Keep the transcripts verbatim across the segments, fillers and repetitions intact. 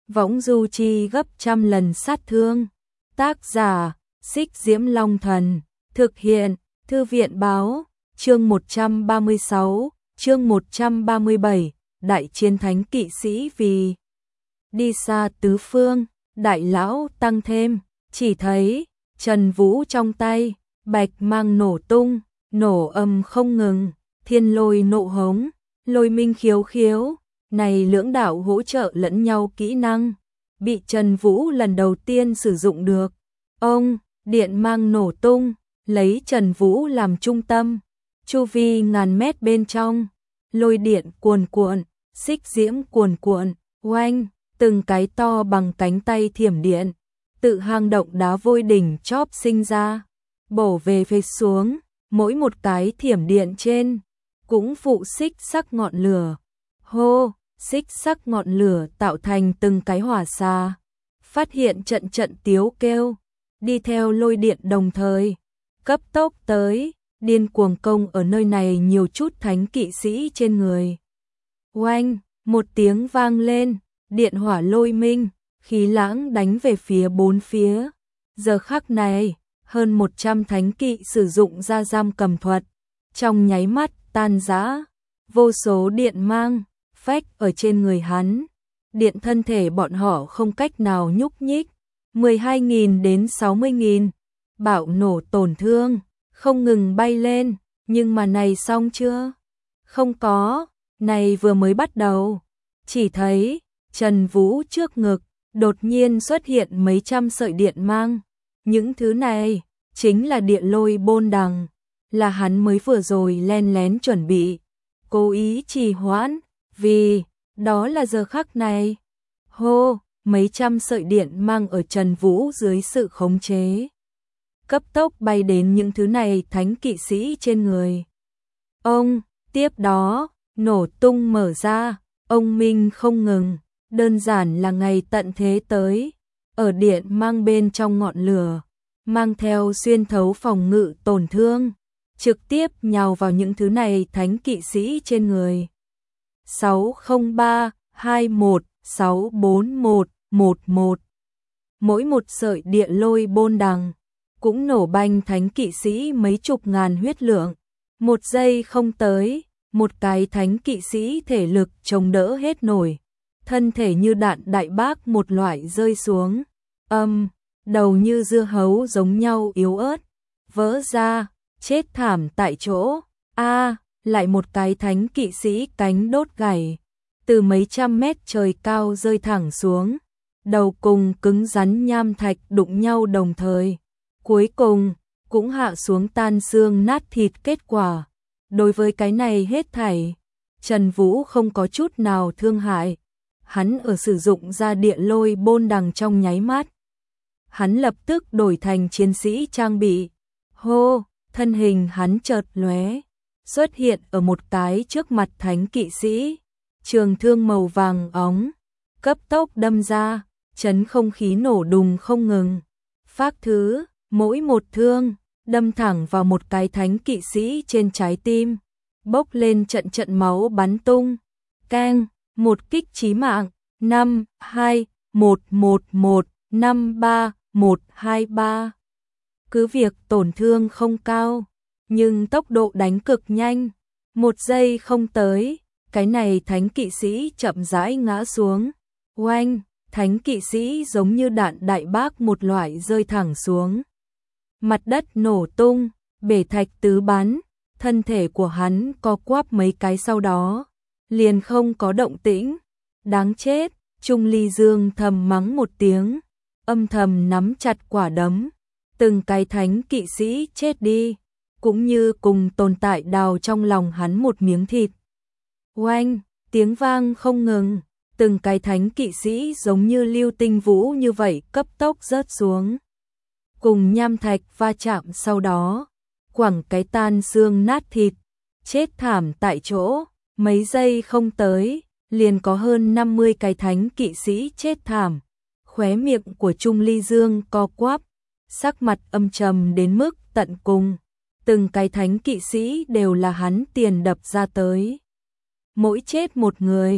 võng du chi gấp trăm lần sát thương. Tác giả, Xích Diễm Long Thần, thực hiện, Thư viện Báo, chương một trăm ba mươi sáu, chương một trăm ba mươi bảy, Đại Chiến Thánh Kỵ Sĩ vì đi xa tứ phương, đại lão tăng thêm, chỉ thấy Trần Vũ trong tay, bạch mang nổ tung, nổ âm không ngừng, thiên lôi nộ hống, lôi minh khiếu khiếu, này lưỡng đạo hỗ trợ lẫn nhau kỹ năng, bị Trần Vũ lần đầu tiên sử dụng được. Ông, điện mang nổ tung, lấy Trần Vũ làm trung tâm, chu vi ngàn mét bên trong, lôi điện cuồn cuộn, xích diễm cuồn cuộn, oanh, từng cái to bằng cánh tay thiểm điện, tự hang động đá vôi đỉnh chóp sinh ra, bổ về phía xuống, mỗi một cái thiểm điện trên, cũng phụ xích sắc ngọn lửa. Hô, xích sắc ngọn lửa tạo thành từng cái hỏa xà, phát hiện trận trận tiếu kêu, đi theo lôi điện đồng thời, cấp tốc tới, điên cuồng công ở nơi này nhiều chút thánh kỵ sĩ trên người. Oanh, một tiếng vang lên, điện hỏa lôi minh, khí lãng đánh về phía bốn phía. Giờ khắc này, hơn một trăm thánh kỵ sử dụng ra giam cầm thuật, trong nháy mắt tan rã, vô số điện mang, phách ở trên người hắn. Điện thân thể bọn họ không cách nào nhúc nhích, mười hai nghìn đến sáu mươi nghìn, bạo nổ tổn thương, không ngừng bay lên, nhưng mà này xong chưa? Không có, này vừa mới bắt đầu. Chỉ thấy, Trần Vũ trước ngực, đột nhiên xuất hiện mấy trăm sợi điện mang. Những thứ này, chính là điện lôi bôn đằng, là hắn mới vừa rồi len lén chuẩn bị, cố ý trì hoãn, vì, đó là giờ khắc này. Hô, mấy trăm sợi điện mang ở Trần Vũ dưới sự khống chế, cấp tốc bay đến những thứ này thánh kỵ sĩ trên người. Ông, tiếp đó, nổ tung mở ra, ông minh không ngừng, đơn giản là ngày tận thế tới, ở điện mang bên trong ngọn lửa, mang theo xuyên thấu phòng ngự tổn thương, trực tiếp nhào vào những thứ này thánh kỵ sĩ trên người. sáu không ba hai một sáu bốn một một một. Mỗi một sợi điện lôi bôn đằng cũng nổ banh thánh kỵ sĩ mấy chục ngàn huyết lượng. Một giây không tới, một cái thánh kỵ sĩ thể lực chống đỡ hết nổi, thân thể như đạn đại bác một loại rơi xuống, âm, đầu như dưa hấu giống nhau yếu ớt, vỡ ra, chết thảm tại chỗ. A, lại một cái thánh kỵ sĩ cánh đốt gãy, từ mấy trăm mét trời cao rơi thẳng xuống, đầu cùng cứng rắn nham thạch đụng nhau đồng thời, cuối cùng cũng hạ xuống tan xương nát thịt kết quả. Đối với cái này hết thảy, Trần Vũ không có chút nào thương hại, hắn ở sử dụng ra điện lôi bôn đằng trong nháy mắt, hắn lập tức đổi thành chiến sĩ trang bị. Hô, thân hình hắn chợt lóe, xuất hiện ở một cái trước mặt thánh kỵ sĩ, trường thương màu vàng óng, cấp tốc đâm ra, chấn không khí nổ đùng không ngừng. Phác thứ, mỗi một thương, đâm thẳng vào một cái thánh kỵ sĩ trên trái tim, bốc lên trận trận máu bắn tung. Keng, một kích chí mạng, năm, hai, một, một, một, năm, ba, một, hai, ba. Cứ việc tổn thương không cao, nhưng tốc độ đánh cực nhanh, một giây không tới, cái này thánh kỵ sĩ chậm rãi ngã xuống. Oanh, thánh kỵ sĩ giống như đạn đại bác một loại rơi thẳng xuống. Mặt đất nổ tung, bể thạch tứ bắn, thân thể của hắn co quắp mấy cái sau đó, liền không có động tĩnh. Đáng chết, Trung Ly Dương thầm mắng một tiếng, âm thầm nắm chặt quả đấm. Từng cái thánh kỵ sĩ chết đi, cũng như cùng tồn tại đào trong lòng hắn một miếng thịt. Oanh, tiếng vang không ngừng, từng cái thánh kỵ sĩ giống như lưu tinh vũ như vậy cấp tốc rớt xuống, cùng nham thạch va chạm sau đó, quẳng cái tan xương nát thịt, chết thảm tại chỗ. Mấy giây không tới, liền có hơn năm mươi cái thánh kỵ sĩ chết thảm. Khóe miệng của Trung Ly Dương co quắp, sắc mặt âm trầm đến mức tận cùng. Từng cái thánh kỵ sĩ đều là hắn tiền đập ra tới. Mỗi chết một người,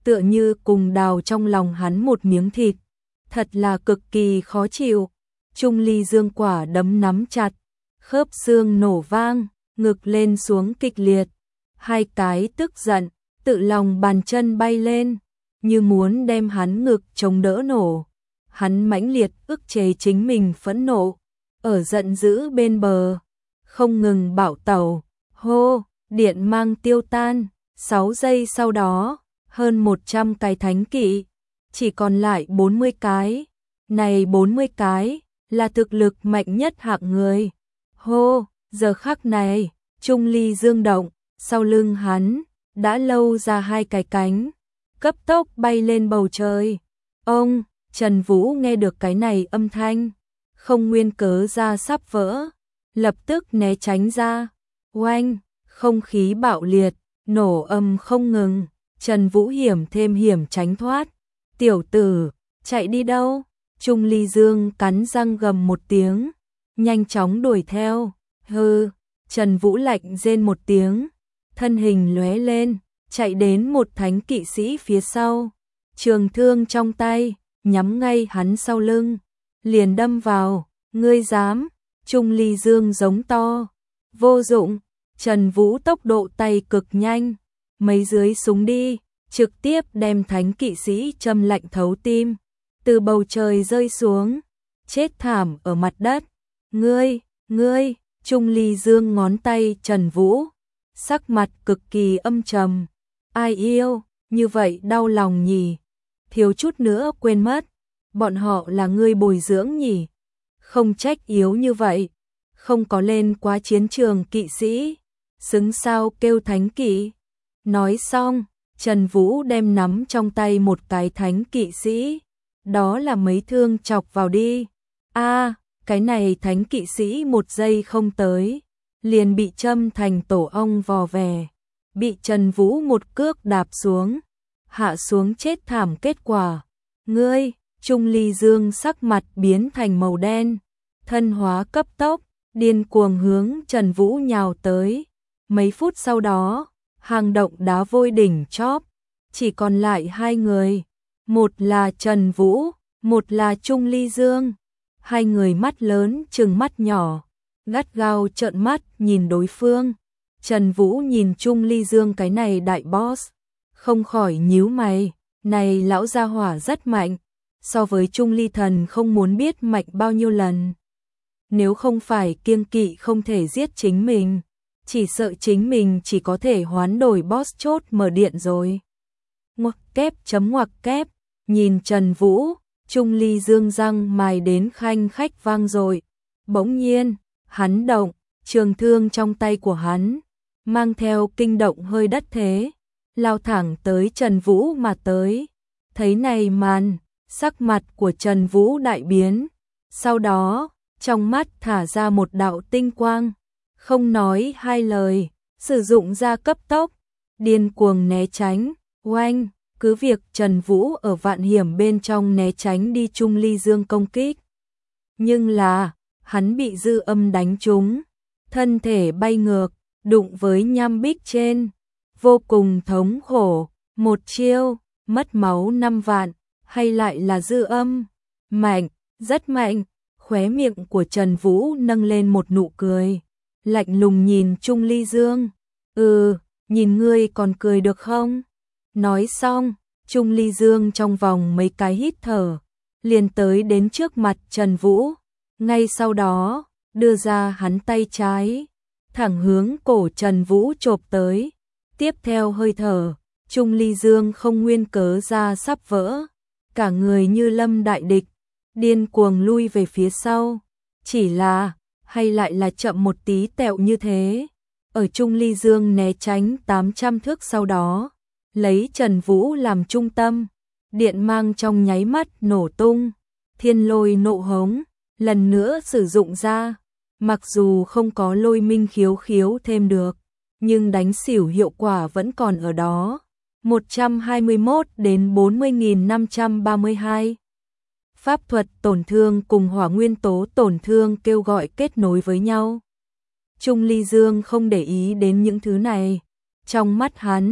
tựa như cùng đào trong lòng hắn một miếng thịt, thật là cực kỳ khó chịu. Trung Ly Dương quả đấm nắm chặt, khớp xương nổ vang, ngực lên xuống kịch liệt, hai cái tức giận, tự lòng bàn chân bay lên, như muốn đem hắn ngực chống đỡ nổ. Hắn mãnh liệt ức chế chính mình phẫn nộ, ở giận dữ bên bờ, không ngừng bảo tẩu, hô, điện mang tiêu tan, sáu giây sau đó, hơn một trăm cái thánh kỵ, chỉ còn lại bốn mươi cái, này bốn mươi cái, là thực lực mạnh nhất hạng người. Hô, giờ khắc này, Trung Ly Dương động, sau lưng hắn, đã lâu ra hai cái cánh, cấp tốc bay lên bầu trời. Ông, Trần Vũ nghe được cái này âm thanh, không nguyên cớ ra sắp vỡ, lập tức né tránh ra. Oanh, không khí bạo liệt, nổ âm không ngừng, Trần Vũ hiểm thêm hiểm tránh thoát. Tiểu tử, chạy đi đâu? Trung Ly Dương cắn răng gầm một tiếng, nhanh chóng đuổi theo. Hừ, Trần Vũ lạnh rên một tiếng, thân hình lóe lên, chạy đến một thánh kỵ sĩ phía sau, trường thương trong tay, nhắm ngay hắn sau lưng, liền đâm vào. Ngươi dám? Trung Ly Dương giống to. Vô dụng, Trần Vũ tốc độ tay cực nhanh, mấy dưới súng đi, trực tiếp đem thánh kỵ sĩ châm lạnh thấu tim, từ bầu trời rơi xuống, chết thảm ở mặt đất. Ngươi, ngươi, Trung Ly Dương ngón tay Trần Vũ, sắc mặt cực kỳ âm trầm. Ai yêu, như vậy đau lòng nhỉ, thiếu chút nữa quên mất, bọn họ là ngươi bồi dưỡng nhỉ, không trách yếu như vậy, không có lên quá chiến trường kỵ sĩ, xứng sao kêu thánh kỵ. Nói xong, Trần Vũ đem nắm trong tay một cái thánh kỵ sĩ, đó là mấy thương chọc vào đi. A, à, cái này thánh kỵ sĩ một giây không tới, liền bị châm thành tổ ong vò vè, bị Trần Vũ một cước đạp xuống, hạ xuống chết thảm. Kết quả, ngươi, Trung Ly Dương sắc mặt biến thành màu đen, thân hóa cấp tốc, điên cuồng hướng Trần Vũ nhào tới. Mấy phút sau đó, hang động đá vôi đỉnh chóp, chỉ còn lại hai người, một là Trần Vũ, một là Trung Ly Dương. Hai người mắt lớn trừng mắt nhỏ, gắt gao trợn mắt nhìn đối phương. Trần Vũ nhìn Trung Ly Dương cái này đại boss, không khỏi nhíu mày, này lão gia hỏa rất mạnh, so với Trung Ly Thần không muốn biết mạnh bao nhiêu lần. Nếu không phải kiêng kỵ không thể giết chính mình, chỉ sợ chính mình chỉ có thể hoán đổi boss chốt mở điện rồi. Ngoặc kép chấm ngoặc kép, nhìn Trần Vũ, Trung Ly Dương răng mài đến khanh khách vang rồi. Bỗng nhiên, hắn động, trường thương trong tay của hắn, mang theo kinh động hơi đất thế, lao thẳng tới Trần Vũ mà tới. Thấy này màn, sắc mặt của Trần Vũ đại biến, sau đó, trong mắt thả ra một đạo tinh quang, không nói hai lời, sử dụng ra cấp tốc, điên cuồng né tránh. Oanh, cứ việc Trần Vũ ở vạn hiểm bên trong né tránh đi Trung Ly Dương công kích, nhưng là, hắn bị dư âm đánh trúng, thân thể bay ngược, đụng với nham bích trên, vô cùng thống khổ. Một chiêu, mất máu năm vạn, hay lại là dư âm? Mạnh, rất mạnh. Khóe miệng của Trần Vũ nâng lên một nụ cười, lạnh lùng nhìn Trung Ly Dương. Ừ, nhìn ngươi còn cười được không? Nói xong, Trung Ly Dương trong vòng mấy cái hít thở, liền tới đến trước mặt Trần Vũ. Ngay sau đó, đưa ra hắn tay trái, thẳng hướng cổ Trần Vũ chộp tới. Tiếp theo hơi thở, Trung Ly Dương không nguyên cớ ra sắp vỡ, cả người như lâm đại địch, điên cuồng lui về phía sau. Chỉ là, hay lại là chậm một tí tẹo như thế. Ở Trung Ly Dương né tránh tám trăm thước sau đó, lấy Trần Vũ làm trung tâm, điện mang trong nháy mắt nổ tung, thiên lôi nộ hống, lần nữa sử dụng ra. Mặc dù không có lôi minh khiếu khiếu thêm được, nhưng đánh xỉu hiệu quả vẫn còn ở đó. một trăm hai mươi mốt đến bốn mươi nghìn năm trăm ba mươi hai. Pháp thuật tổn thương cùng hỏa nguyên tố tổn thương kêu gọi kết nối với nhau. Trung Ly Dương không để ý đến những thứ này. Trong mắt hắn,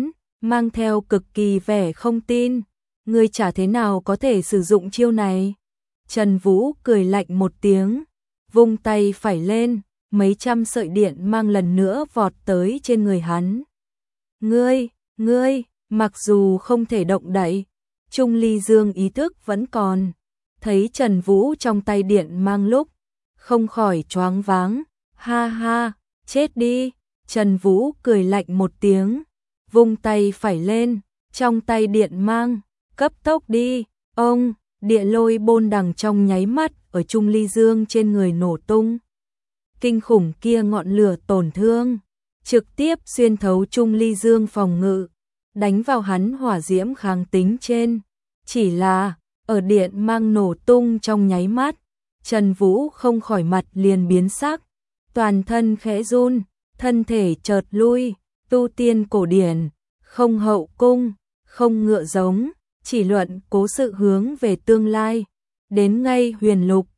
mang theo cực kỳ vẻ không tin. Ngươi chả thế nào có thể sử dụng chiêu này. Trần Vũ cười lạnh một tiếng, vung tay phải lên, mấy trăm sợi điện mang lần nữa vọt tới trên người hắn. Ngươi, ngươi, mặc dù không thể động đậy, Trung Ly Dương ý thức vẫn còn. Thấy Trần Vũ trong tay điện mang lúc, không khỏi choáng váng. Ha ha, chết đi. Trần Vũ cười lạnh một tiếng, vung tay phải lên, trong tay điện mang, cấp tốc đi. Ông, địa lôi bôn đằng trong nháy mắt ở Trung Ly Dương trên người nổ tung. Kinh khủng kia ngọn lửa tổn thương, trực tiếp xuyên thấu Trung Ly Dương phòng ngự, đánh vào hắn hỏa diễm kháng tính trên. Chỉ là, ở điện mang nổ tung trong nháy mắt, Trần Vũ không khỏi mặt liền biến sắc, toàn thân khẽ run, thân thể chợt lui. Tu tiên cổ điển, không hậu cung, không ngựa giống, chỉ luận cố sự hướng về tương lai. Đến ngay huyền lục,